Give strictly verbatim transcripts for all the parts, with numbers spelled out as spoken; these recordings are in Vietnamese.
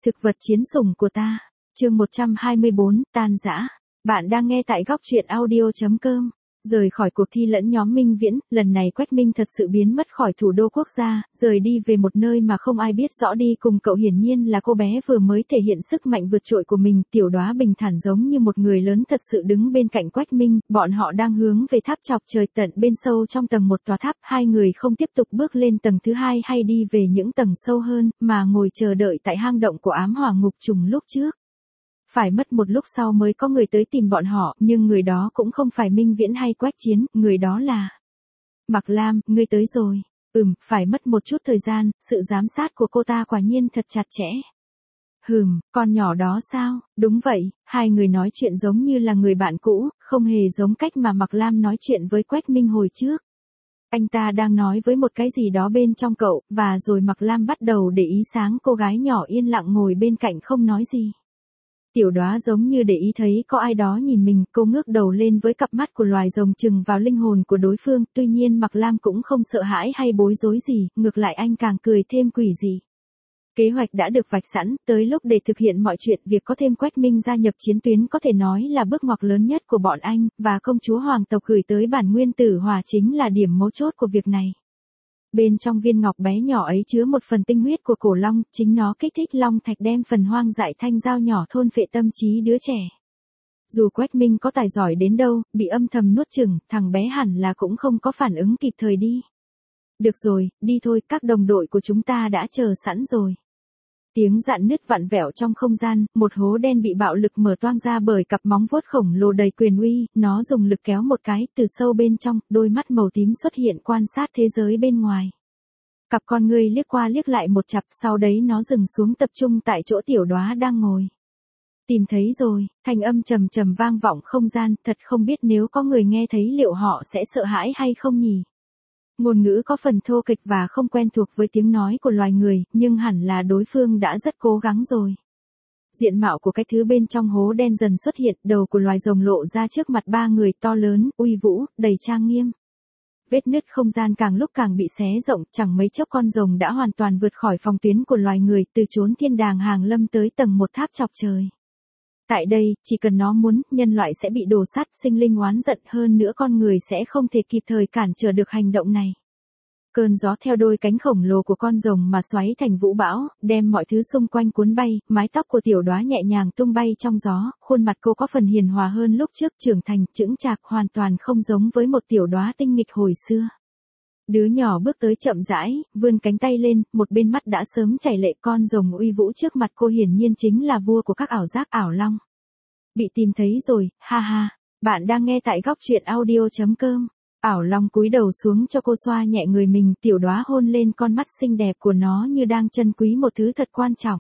Thực vật chiến sủng của ta. Chương một trăm hai mươi bốn, tan rã. Bạn đang nghe tại góc truyện audio chấm com. Rời khỏi cuộc thi lẫn nhóm Minh Viễn, lần này Quách Minh thật sự biến mất khỏi thủ đô quốc gia, rời đi về một nơi mà không ai biết rõ đi cùng cậu, hiển nhiên là cô bé vừa mới thể hiện sức mạnh vượt trội của mình. Tiểu Đóa bình thản giống như một người lớn thật sự đứng bên cạnh Quách Minh, bọn họ đang hướng về tháp chọc trời tận bên sâu trong tầng một tòa tháp, hai người không tiếp tục bước lên tầng thứ hai hay đi về những tầng sâu hơn, mà ngồi chờ đợi tại hang động của ám hỏa ngục trùng lúc trước. Phải mất một lúc sau mới có người tới tìm bọn họ, nhưng người đó cũng không phải Minh Viễn hay Quách Chiến, người đó là Mạc Lam. Ngươi tới rồi. Ừm, phải mất một chút thời gian, sự giám sát của cô ta quả nhiên thật chặt chẽ. Hừm, con nhỏ đó sao? Đúng vậy, hai người nói chuyện giống như là người bạn cũ, không hề giống cách mà Mạc Lam nói chuyện với Quách Minh hồi trước. Anh ta đang nói với một cái gì đó bên trong cậu, và rồi Mạc Lam bắt đầu để ý sáng cô gái nhỏ yên lặng ngồi bên cạnh không nói gì. Tiểu Đóa giống như để ý thấy có ai đó nhìn mình, cô ngước đầu lên với cặp mắt của loài rồng chừng vào linh hồn của đối phương, tuy nhiên Mạc Lam cũng không sợ hãi hay bối rối gì, ngược lại anh càng cười thêm quỷ dị. Kế hoạch đã được vạch sẵn, tới lúc để thực hiện mọi chuyện, việc có thêm Quách Minh gia nhập chiến tuyến có thể nói là bước ngoặt lớn nhất của bọn anh, và công chúa hoàng tộc gửi tới bản nguyên tử hỏa chính là điểm mấu chốt của việc này. Bên trong viên ngọc bé nhỏ ấy chứa một phần tinh huyết của cổ long, chính nó kích thích long thạch đem phần hoang dại thanh dao nhỏ thôn phệ tâm trí đứa trẻ. Dù Quách Minh có tài giỏi đến đâu, bị âm thầm nuốt chửng, thằng bé hẳn là cũng không có phản ứng kịp thời đi. Được rồi, đi thôi, các đồng đội của chúng ta đã chờ sẵn rồi. Tiếng rạn nứt vặn vẹo trong không gian, một hố đen bị bạo lực mở toang ra bởi cặp móng vuốt khổng lồ đầy quyền uy, nó dùng lực kéo một cái, từ sâu bên trong, đôi mắt màu tím xuất hiện quan sát thế giới bên ngoài. Cặp con ngươi liếc qua liếc lại một chặp, sau đấy nó dừng xuống tập trung tại chỗ Tiểu Đóa đang ngồi. Tìm thấy rồi, thanh âm trầm trầm vang vọng không gian, thật không biết nếu có người nghe thấy liệu họ sẽ sợ hãi hay không nhỉ? Ngôn ngữ có phần thô kệch và không quen thuộc với tiếng nói của loài người, nhưng hẳn là đối phương đã rất cố gắng rồi. Diện mạo của cái thứ bên trong hố đen dần xuất hiện, đầu của loài rồng lộ ra trước mặt ba người, to lớn, uy vũ, đầy trang nghiêm. Vết nứt không gian càng lúc càng bị xé rộng, chẳng mấy chốc con rồng đã hoàn toàn vượt khỏi phòng tuyến của loài người, từ chốn thiên đàng hàng lâm tới tầng một tháp chọc trời. Tại đây, chỉ cần nó muốn, nhân loại sẽ bị đổ sát, sinh linh oán giận, hơn nữa con người sẽ không thể kịp thời cản trở được hành động này. Cơn gió theo đôi cánh khổng lồ của con rồng mà xoáy thành vũ bão, đem mọi thứ xung quanh cuốn bay, mái tóc của Tiểu Đóa nhẹ nhàng tung bay trong gió, khuôn mặt cô có phần hiền hòa hơn lúc trước, trưởng thành, chững chạc, hoàn toàn không giống với một Tiểu Đóa tinh nghịch hồi xưa. Đứa nhỏ bước tới chậm rãi, vươn cánh tay lên, một bên mắt đã sớm chảy lệ. Con rồng uy vũ trước mặt cô hiển nhiên chính là vua của các ảo giác, Ảo Long. Bị tìm thấy rồi, ha ha. Bạn đang nghe tại góc truyện audio chấm com. Ảo Long cúi đầu xuống cho cô xoa nhẹ người mình, Tiểu Đóa hôn lên con mắt xinh đẹp của nó như đang trân quý một thứ thật quan trọng.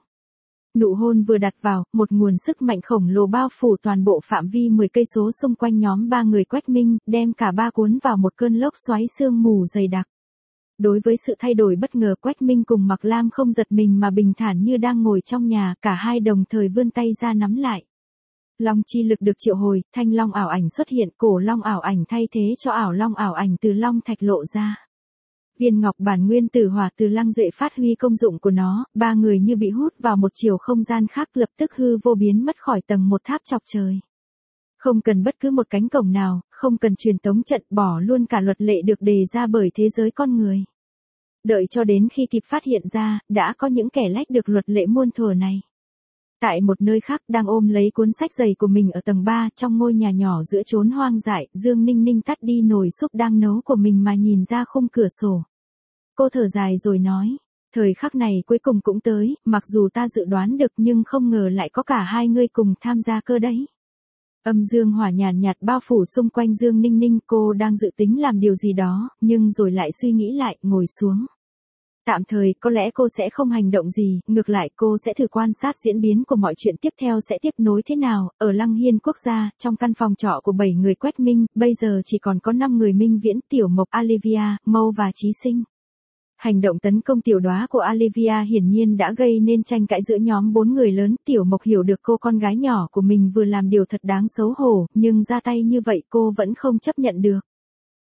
Nụ hôn vừa đặt vào, một nguồn sức mạnh khổng lồ bao phủ toàn bộ phạm vi mười cây số xung quanh nhóm ba người Quách Minh, đem cả ba cuốn vào một cơn lốc xoáy sương mù dày đặc. Đối với sự thay đổi bất ngờ, Quách Minh cùng Mạc Lam không giật mình mà bình thản như đang ngồi trong nhà, cả hai đồng thời vươn tay ra nắm lại. Long chi lực được triệu hồi, thanh long ảo ảnh xuất hiện, cổ long ảo ảnh thay thế cho ảo long ảo ảnh từ long thạch lộ ra. Viên ngọc bản nguyên tử hỏa từ Lăng Duệ phát huy công dụng của nó, ba người như bị hút vào một chiều không gian khác, lập tức hư vô biến mất khỏi tầng một tháp chọc trời. Không cần bất cứ một cánh cổng nào, không cần truyền tống trận, bỏ luôn cả luật lệ được đề ra bởi thế giới con người. Đợi cho đến khi kịp phát hiện ra, đã có những kẻ lách được luật lệ muôn thuở này. Tại một nơi khác, đang ôm lấy cuốn sách dày của mình ở tầng ba, trong ngôi nhà nhỏ giữa chốn hoang dại, Dương Ninh Ninh tắt đi nồi súp đang nấu của mình mà nhìn ra khung cửa sổ. Cô thở dài rồi nói, thời khắc này cuối cùng cũng tới, mặc dù ta dự đoán được nhưng không ngờ lại có cả hai ngươi cùng tham gia cơ đấy. Âm dương hỏa nhàn nhạt bao phủ xung quanh Dương Ninh Ninh, cô đang dự tính làm điều gì đó, nhưng rồi lại suy nghĩ lại, ngồi xuống. Tạm thời, có lẽ cô sẽ không hành động gì, ngược lại cô sẽ thử quan sát diễn biến của mọi chuyện tiếp theo sẽ tiếp nối thế nào. Ở Lăng Hiên quốc gia, trong căn phòng trọ của bảy người Quách Minh, bây giờ chỉ còn có năm người Minh Viễn, Tiểu Mộc, Olivia, Mâu và Chí Sinh. Hành động tấn công Tiểu Đóa của Olivia hiển nhiên đã gây nên tranh cãi giữa nhóm bốn người lớn. Tiểu Mộc hiểu được cô con gái nhỏ của mình vừa làm điều thật đáng xấu hổ, nhưng ra tay như vậy cô vẫn không chấp nhận được.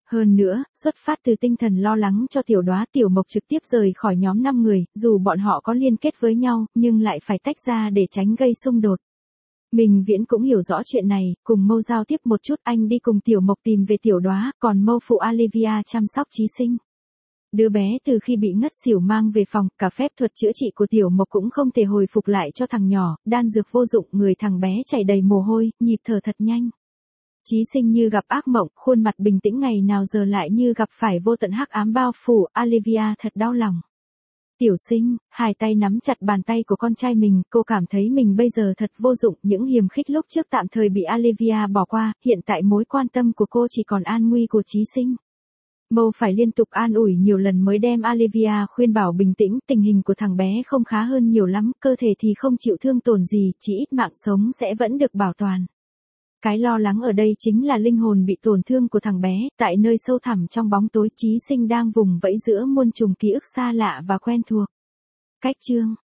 Hơn nữa, xuất phát từ tinh thần lo lắng cho Tiểu Đóa, Tiểu Mộc trực tiếp rời khỏi nhóm năm người, dù bọn họ có liên kết với nhau, nhưng lại phải tách ra để tránh gây xung đột. Minh Viễn cũng hiểu rõ chuyện này, cùng Mâu giao tiếp một chút, anh đi cùng Tiểu Mộc tìm về Tiểu Đóa, còn Mâu phụ Olivia chăm sóc Chí Sinh. Đứa bé từ khi bị ngất xỉu mang về phòng, cả phép thuật chữa trị của Tiểu Mộc cũng không thể hồi phục lại cho thằng nhỏ, đan dược vô dụng, người thằng bé chảy đầy mồ hôi, nhịp thở thật nhanh. Chí Sinh như gặp ác mộng, khuôn mặt bình tĩnh ngày nào giờ lại như gặp phải vô tận hắc ám bao phủ, Olivia thật đau lòng. Tiểu Sinh, hai tay nắm chặt bàn tay của con trai mình, cô cảm thấy mình bây giờ thật vô dụng, những hiềm khích lúc trước tạm thời bị Olivia bỏ qua, hiện tại mối quan tâm của cô chỉ còn an nguy của Chí Sinh. Mâu phải liên tục an ủi nhiều lần mới đem Olivia khuyên bảo bình tĩnh, tình hình của thằng bé không khá hơn nhiều lắm, cơ thể thì không chịu thương tổn gì, chỉ ít mạng sống sẽ vẫn được bảo toàn. Cái lo lắng ở đây chính là linh hồn bị tổn thương của thằng bé, tại nơi sâu thẳm trong bóng tối, Chí Sinh đang vùng vẫy giữa muôn trùng ký ức xa lạ và quen thuộc. Cách chương